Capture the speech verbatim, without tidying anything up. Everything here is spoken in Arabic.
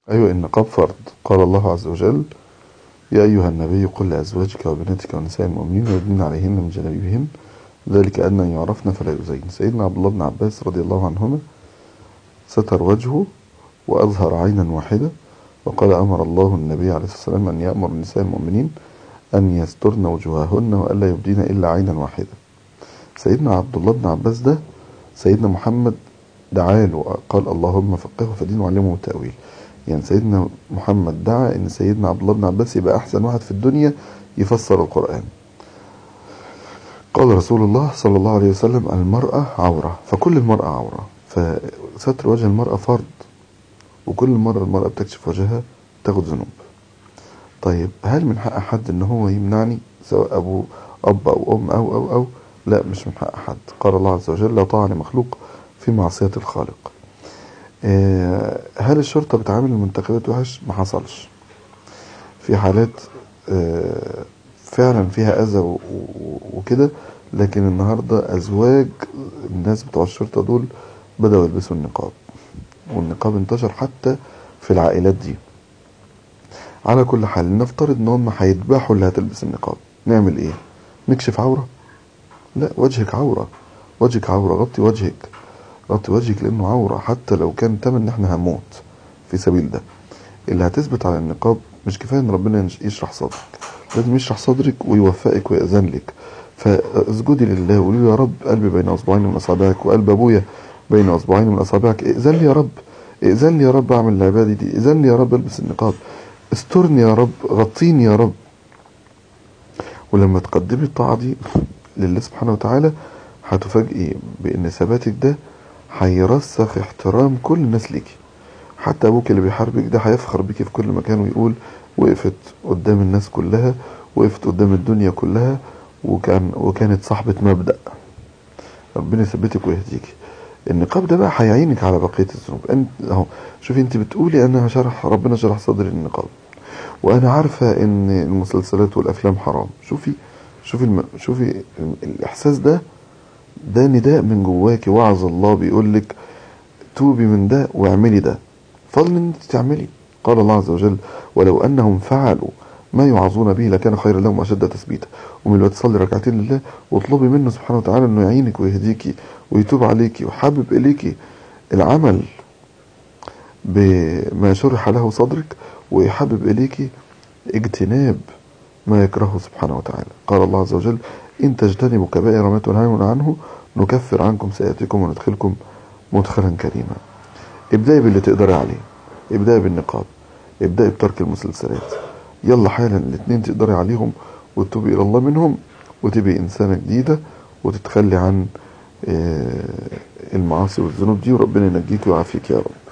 أيوة، النقاب فرض. قال الله عز وجل: يا أيها النبي قل لأزواجك وبناتك ونساء المؤمنين يدنين عليهن من جلابيبهن ذلك أدنى أن يعرفن فلا يؤذين. سيدنا عبد الله بن عباس رضي الله عنهما ستر وجهه وأظهر عينا واحدة، وقال: أمر الله النبي عليه الصلاة والسلام أن يأمر نساء المؤمنين أن يسترن وجوههن وألا يبدين إلا عينا واحدة. سيدنا عبد الله بن عباس ده سيدنا محمد دعا له وقال: اللهم فقهه في الدين وعلمه التأويل. يعني سيدنا محمد دعا ان سيدنا عبد الله بن عباس يبقى احسن واحد في الدنيا يفسر القرآن. قال رسول الله صلى الله عليه وسلم: المرأة عورة، فكل المرأة عورة، فستر وجه المرأة فرض، وكل مرة المرأة بتكشف وجهها تاخد ذنوب. طيب، هل من حق حد ان هو يمنعني، سواء ابو اب او ام او او او لا، مش من حق حد. قال الله عز وجل: لا طاعة لمخلوق في معصية الخالق. هل الشرطة بتعامل المنتخبات وحش؟ ما حصلش. في حالات فعلا فيها أذى وكده، لكن النهاردة أزواج الناس بتوع الشرطة دول بدأوا يلبسوا النقاب، والنقاب انتشر حتى في العائلات دي. على كل حال، نفترض ان هم هيذبحوا اللي هتلبس النقاب، نعمل ايه؟ نكشف عورة؟ لا، وجهك عورة، وجهك عورة، غطي وجهك، غطي وجهك لانه عورة، حتى لو كان تمن ان احنا هنموت في سبيل ده. اللي هتثبت على النقاب مش كفاية ان ربنا يشرح صدرك، لازم يشرح صدرك ويوفقك ويأذن لك. فاسجدي لله وقولي: يا رب، قلبي بين اصبعين من اصابعك وقلب ابويا بين اصبعين من اصابعك، ائذن لي يا رب، ائذن لي يا رب اعمل العبادة دي، ائذن لي يا رب البس النقاب، استرني يا رب، غطيني يا رب. ولما تقدمي الطاعة دي لله سبحانه وتعالى، هتفاجئي بان ثباتك ده هيرسخ احترام كل الناس ليكي. حتى ابوك اللي بيحاربك ده هيفخر بيكي في كل مكان ويقول: وقفت قدام الناس كلها، وقفت قدام الدنيا كلها، وكان وكانت صاحبة مبدأ. ربنا يثبتك ويهديكي. النقاب ده بقى هيعينك على بقية الذنوب. انت اهو، شوفي، انت بتقولي انا شرح ربنا شرح صدري النقاب، وانا عارفة ان المسلسلات والافلام حرام. شوفي شوفي الم... شوفي الاحساس ده، ده نداء من جواكي، وعظ الله بيقولك: توبي من ده واعملي ده، فضل ان انت تعملي. قال الله عز وجل: ولو انهم فعلوا ما يوعظون به لكان خيرا لهم واشد تثبيتا. ومن الوقت تصلي ركعتين لله واطلبي منه سبحانه وتعالى انه يعينك ويهديكي ويتوب عليكي ويحبب اليكي العمل بما شرح له صدرك، ويحبب اليكي اجتناب ما يكرهه سبحانه وتعالى. قال الله عز وجل: ان تجتنبوا كبائر ما تنهون عنه نكفر عنكم سيئاتكم وندخلكم مدخلا كريما. ابدأي باللي تقدري عليه، ابدأي بالنقاب، ابدأي بترك المسلسلات، يلا حالا الاتنين تقدري عليهم، وتتوبي الى الله منهم، وتبقي انسانة جديدة، وتتخلي عن المعاصي والذنوب دي، وربنا ينجيك ويعافيك يا رب.